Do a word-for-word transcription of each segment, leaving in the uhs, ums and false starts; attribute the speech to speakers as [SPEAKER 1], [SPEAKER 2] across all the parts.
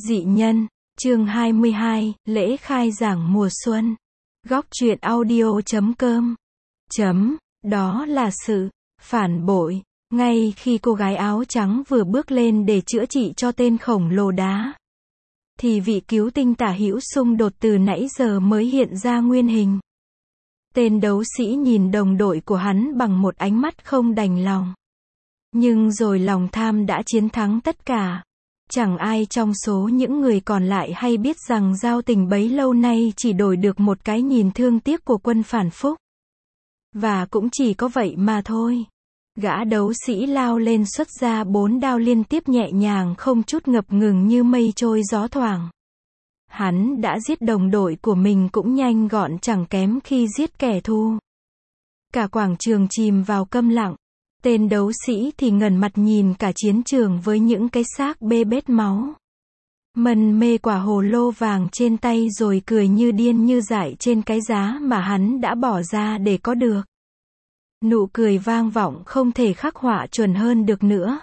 [SPEAKER 1] Dị nhân, chương hai mươi hai, lễ khai giảng mùa xuân. Góc truyện audio chấm com. Chấm, đó là sự phản bội. Ngay khi cô gái áo trắng vừa bước lên để chữa trị cho tên khổng lồ đá, thì vị cứu tinh tả hữu xung đột từ nãy giờ mới hiện ra nguyên hình. Tên đấu sĩ nhìn đồng đội của hắn bằng một ánh mắt không đành lòng. Nhưng rồi lòng tham đã chiến thắng tất cả. Chẳng ai trong số những người còn lại hay biết rằng giao tình bấy lâu nay chỉ đổi được một cái nhìn thương tiếc của quân phản phúc. Và cũng chỉ có vậy mà thôi. Gã đấu sĩ lao lên xuất ra bốn đao liên tiếp nhẹ nhàng không chút ngập ngừng như mây trôi gió thoảng. Hắn đã giết đồng đội của mình cũng nhanh gọn chẳng kém khi giết kẻ thù. Cả quảng trường chìm vào câm lặng. Tên đấu sĩ thì ngẩn mặt nhìn cả chiến trường với những cái xác bê bết máu. Mân mê quả hồ lô vàng trên tay rồi cười như điên như dại trên cái giá mà hắn đã bỏ ra để có được. Nụ cười vang vọng không thể khắc họa chuẩn hơn được nữa.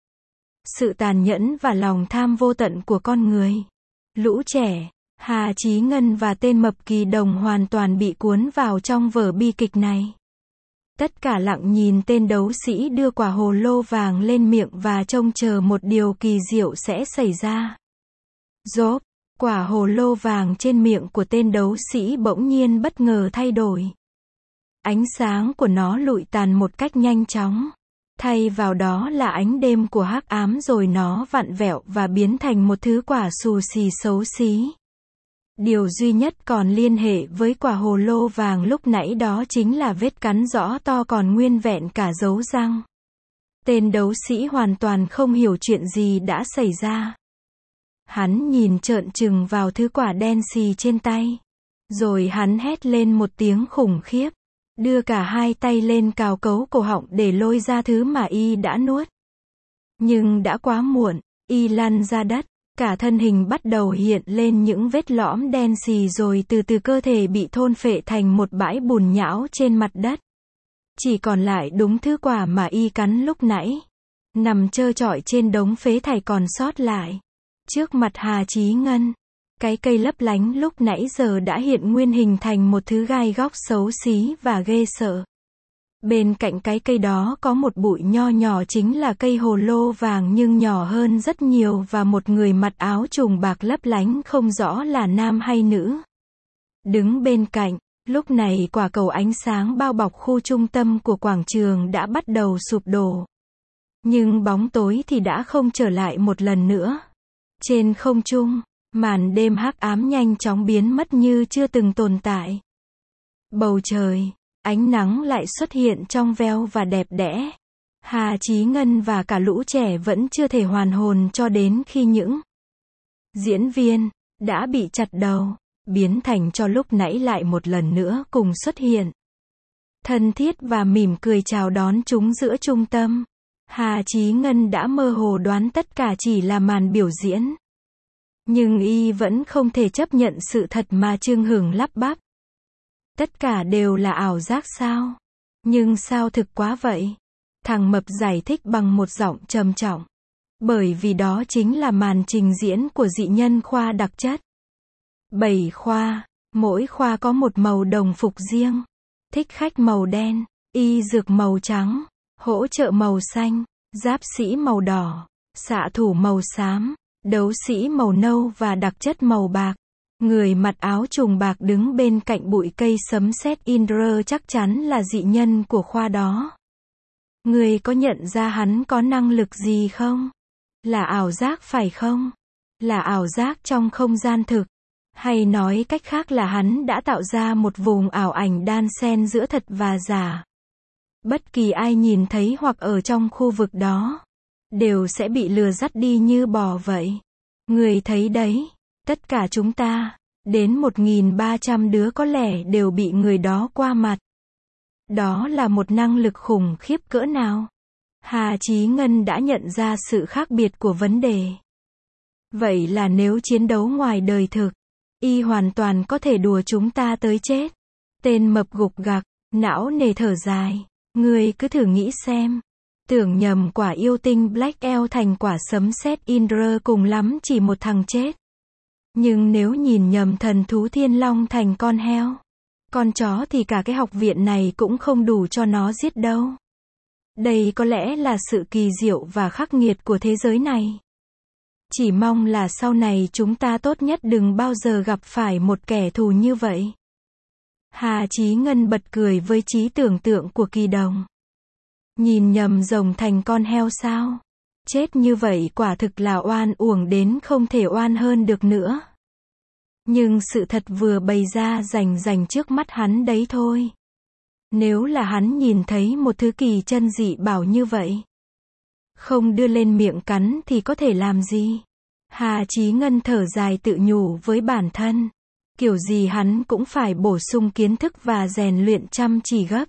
[SPEAKER 1] Sự tàn nhẫn và lòng tham vô tận của con người. Lũ trẻ, Hà Chí Ngân và tên mập Kỳ Đồng hoàn toàn bị cuốn vào trong vở bi kịch này. Tất cả lặng nhìn tên đấu sĩ đưa quả hồ lô vàng lên miệng và trông chờ một điều kỳ diệu sẽ xảy ra. Rốp, quả hồ lô vàng trên miệng của tên đấu sĩ bỗng nhiên bất ngờ thay đổi. Ánh sáng của nó lụi tàn một cách nhanh chóng. Thay vào đó là ánh đêm của hắc ám rồi nó vặn vẹo và biến thành một thứ quả xù xì xấu xí. Điều duy nhất còn liên hệ với quả hồ lô vàng lúc nãy đó chính là vết cắn rõ to còn nguyên vẹn cả dấu răng. Tên đấu sĩ hoàn toàn không hiểu chuyện gì đã xảy ra. Hắn nhìn trợn trừng vào thứ quả đen xì trên tay. Rồi hắn hét lên một tiếng khủng khiếp. Đưa cả hai tay lên cào cấu cổ họng để lôi ra thứ mà y đã nuốt. Nhưng đã quá muộn, y lăn ra đất. Cả thân hình bắt đầu hiện lên những vết lõm đen xì rồi từ từ cơ thể bị thôn phệ thành một bãi bùn nhão trên mặt đất. Chỉ còn lại đúng thứ quả mà y cắn lúc nãy. Nằm trơ trọi trên đống phế thải còn sót lại. Trước mặt Hà Chí Ngân, cái cây lấp lánh lúc nãy giờ đã hiện nguyên hình thành một thứ gai góc xấu xí và ghê sợ. Bên cạnh cái cây đó có một bụi nho nhỏ chính là cây hồ lô vàng nhưng nhỏ hơn rất nhiều và một người mặc áo trùng bạc lấp lánh không rõ là nam hay nữ. Đứng bên cạnh, lúc này quả cầu ánh sáng bao bọc khu trung tâm của quảng trường đã bắt đầu sụp đổ. Nhưng bóng tối thì đã không trở lại một lần nữa. Trên không trung, màn đêm hắc ám nhanh chóng biến mất như chưa từng tồn tại. Bầu trời, ánh nắng lại xuất hiện trong veo và đẹp đẽ. Hà Chí Ngân và cả lũ trẻ vẫn chưa thể hoàn hồn cho đến khi những diễn viên đã bị chặt đầu, biến thành cho lúc nãy lại một lần nữa cùng xuất hiện. Thân thiết và mỉm cười chào đón chúng giữa trung tâm. Hà Chí Ngân đã mơ hồ đoán tất cả chỉ là màn biểu diễn. Nhưng y vẫn không thể chấp nhận sự thật mà Trương Hưởng lắp bắp. Tất cả đều là ảo giác sao? Nhưng sao thực quá vậy? Thằng mập giải thích bằng một giọng trầm trọng. Bởi vì đó chính là màn trình diễn của dị nhân khoa đặc chất. Bảy khoa, mỗi khoa có một màu đồng phục riêng. Thích khách màu đen, y dược màu trắng, hỗ trợ màu xanh, giáp sĩ màu đỏ, xạ thủ màu xám, đấu sĩ màu nâu và đặc chất màu bạc. Người mặc áo trùng bạc đứng bên cạnh bụi cây sấm sét Indra chắc chắn là dị nhân của khoa đó. Người có nhận ra hắn có năng lực gì không? Là ảo giác phải không? Là ảo giác trong không gian thực? Hay nói cách khác là hắn đã tạo ra một vùng ảo ảnh đan xen giữa thật và giả? Bất kỳ ai nhìn thấy hoặc ở trong khu vực đó, đều sẽ bị lừa dắt đi như bò vậy. Người thấy đấy. Tất cả chúng ta, đến một nghìn ba trăm đứa có lẽ đều bị người đó qua mặt. Đó là một năng lực khủng khiếp cỡ nào? Hà Chí Ngân đã nhận ra sự khác biệt của vấn đề. Vậy là nếu chiến đấu ngoài đời thực, y hoàn toàn có thể đùa chúng ta tới chết. Tên mập gục gặc, não nề thở dài. Ngươi cứ thử nghĩ xem. Tưởng nhầm quả yêu tinh Black Elf thành quả sấm sét Indra cùng lắm chỉ một thằng chết. Nhưng nếu nhìn nhầm thần thú thiên long thành con heo, con chó thì cả cái học viện này cũng không đủ cho nó giết đâu. Đây có lẽ là sự kỳ diệu và khắc nghiệt của thế giới này. Chỉ mong là sau này chúng ta tốt nhất đừng bao giờ gặp phải một kẻ thù như vậy. Hà Chí Ngân bật cười với trí tưởng tượng của Kỳ Đồng. Nhìn nhầm rồng thành con heo sao? Chết như vậy quả thực là oan uổng đến không thể oan hơn được nữa. Nhưng sự thật vừa bày ra rành rành trước mắt hắn đấy thôi. Nếu là hắn nhìn thấy một thứ kỳ chân dị bảo như vậy, không đưa lên miệng cắn thì có thể làm gì? Hà Chí Ngân thở dài tự nhủ với bản thân. Kiểu gì hắn cũng phải bổ sung kiến thức và rèn luyện chăm chỉ gấp.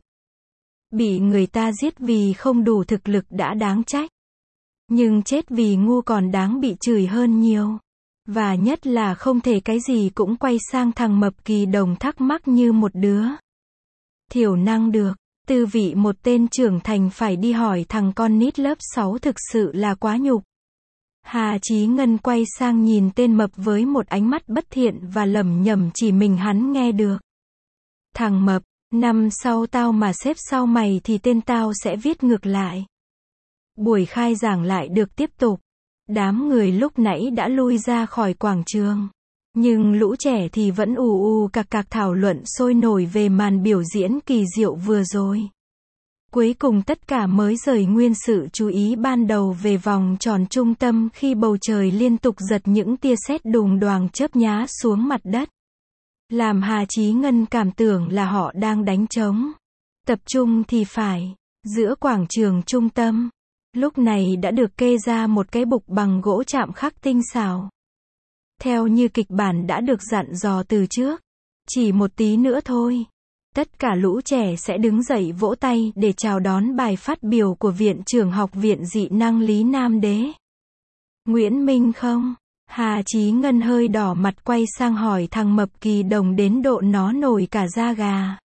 [SPEAKER 1] Bị người ta giết vì không đủ thực lực đã đáng trách. Nhưng chết vì ngu còn đáng bị chửi hơn nhiều. Và nhất là không thể cái gì cũng quay sang thằng mập. Kỳ Đồng thắc mắc như một đứa thiểu năng được. Tư vị một tên trưởng thành phải đi hỏi thằng con nít lớp sáu thực sự là quá nhục. Hà Chí Ngân quay sang nhìn tên mập với một ánh mắt bất thiện và lẩm nhẩm chỉ mình hắn nghe được. Thằng mập, năm sau tao mà xếp sau mày thì tên tao sẽ viết ngược lại. Buổi khai giảng lại được tiếp tục. Đám người lúc nãy đã lui ra khỏi quảng trường. Nhưng lũ trẻ thì vẫn ù ù cạc cạc thảo luận sôi nổi về màn biểu diễn kỳ diệu vừa rồi. Cuối cùng tất cả mới rời nguyên sự chú ý ban đầu về vòng tròn trung tâm khi bầu trời liên tục giật những tia sét đùng đoàng chớp nhá xuống mặt đất. Làm Hà Chí Ngân cảm tưởng là họ đang đánh trống. Tập trung thì phải. Giữa quảng trường trung tâm, lúc này đã được kê ra một cái bục bằng gỗ chạm khắc tinh xảo. Theo như kịch bản đã được dặn dò từ trước. Chỉ một tí nữa thôi. Tất cả lũ trẻ sẽ đứng dậy vỗ tay để chào đón bài phát biểu của Viện trưởng Học viện Dị năng Lý Nam Đế. Nguyễn Minh không? Hà Chí Ngân hơi đỏ mặt quay sang hỏi thằng mập. Kỳ Đồng đến độ nó nổi cả da gà.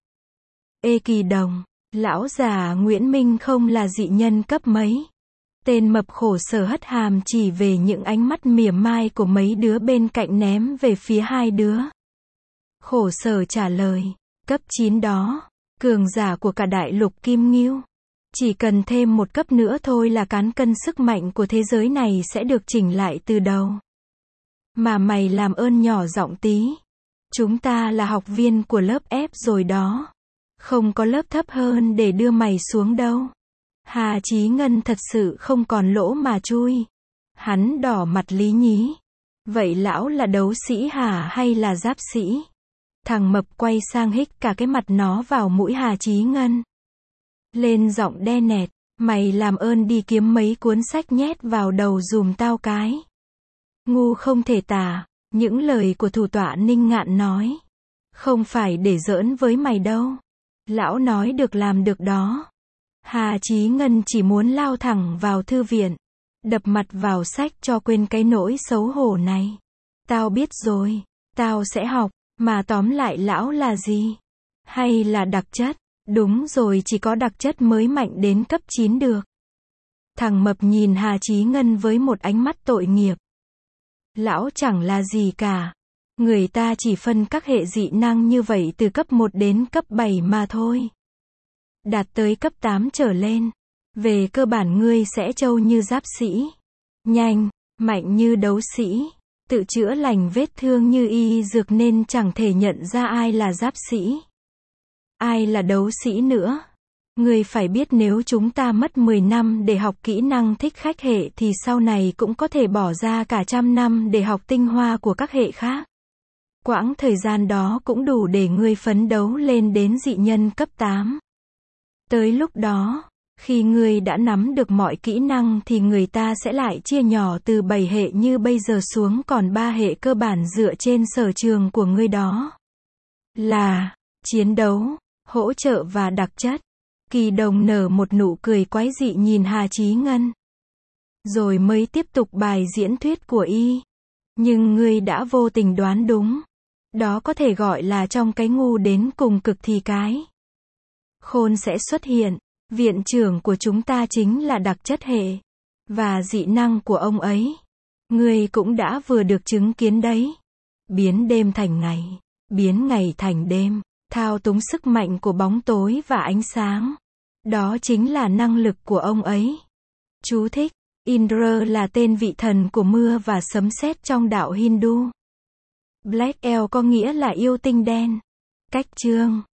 [SPEAKER 1] Ê Kỳ Đồng, lão già Nguyễn Minh không là dị nhân cấp mấy? Tên mập khổ sở hất hàm chỉ về những ánh mắt mỉa mai của mấy đứa bên cạnh ném về phía hai đứa. Khổ sở trả lời. Cấp chín đó, cường giả của cả đại lục Kim Ngưu. Chỉ cần thêm một cấp nữa thôi là cán cân sức mạnh của thế giới này sẽ được chỉnh lại từ đầu. Mà mày làm ơn nhỏ giọng tí. Chúng ta là học viên của lớp F rồi đó. Không có lớp thấp hơn để đưa mày xuống đâu. Hà Chí Ngân thật sự không còn lỗ mà chui. Hắn đỏ mặt lý nhí. Vậy lão là đấu sĩ hả hay là giáp sĩ? Thằng mập quay sang hích cả cái mặt nó vào mũi Hà Chí Ngân. Lên giọng đe nẹt, mày làm ơn đi kiếm mấy cuốn sách nhét vào đầu dùm tao cái. Ngu không thể tả, những lời của thủ tọa Ninh Ngạn nói. Không phải để giỡn với mày đâu. Lão nói được làm được đó. Hà Chí Ngân chỉ muốn lao thẳng vào thư viện. Đập mặt vào sách cho quên cái nỗi xấu hổ này. Tao biết rồi, tao sẽ học. Mà tóm lại lão là gì? Hay là đặc chất? Đúng rồi, chỉ có đặc chất mới mạnh đến cấp chín được. Thằng mập nhìn Hà Chí Ngân với một ánh mắt tội nghiệp. Lão chẳng là gì cả. Người ta chỉ phân các hệ dị năng như vậy từ cấp một đến cấp bảy mà thôi. Đạt tới cấp tám trở lên. Về cơ bản ngươi sẽ trâu như giáp sĩ. Nhanh, mạnh như đấu sĩ. Tự chữa lành vết thương như y dược nên chẳng thể nhận ra ai là giáp sĩ. Ai là đấu sĩ nữa. Ngươi phải biết nếu chúng ta mất mười năm để học kỹ năng thích khách hệ thì sau này cũng có thể bỏ ra cả trăm năm để học tinh hoa của các hệ khác. Quãng thời gian đó cũng đủ để ngươi phấn đấu lên đến dị nhân cấp tám. Tới lúc đó, khi ngươi đã nắm được mọi kỹ năng thì người ta sẽ lại chia nhỏ từ bảy hệ như bây giờ xuống còn ba hệ cơ bản dựa trên sở trường của ngươi đó. Là chiến đấu, hỗ trợ và đặc chất. Kỳ Đồng nở một nụ cười quái dị nhìn Hà Chí Ngân. Rồi mới tiếp tục bài diễn thuyết của y. Nhưng ngươi đã vô tình đoán đúng. Đó có thể gọi là trong cái ngu đến cùng cực thì cái khôn sẽ xuất hiện. Viện trưởng của chúng ta chính là đặc chất hệ và dị năng của ông ấy. Ngươi cũng đã vừa được chứng kiến đấy. Biến đêm thành ngày, biến ngày thành đêm, thao túng sức mạnh của bóng tối và ánh sáng. Đó chính là năng lực của ông ấy. Chú thích: Indra là tên vị thần của mưa và sấm sét trong đạo Hindu. Black Elk có nghĩa là yêu tinh đen. Cách chương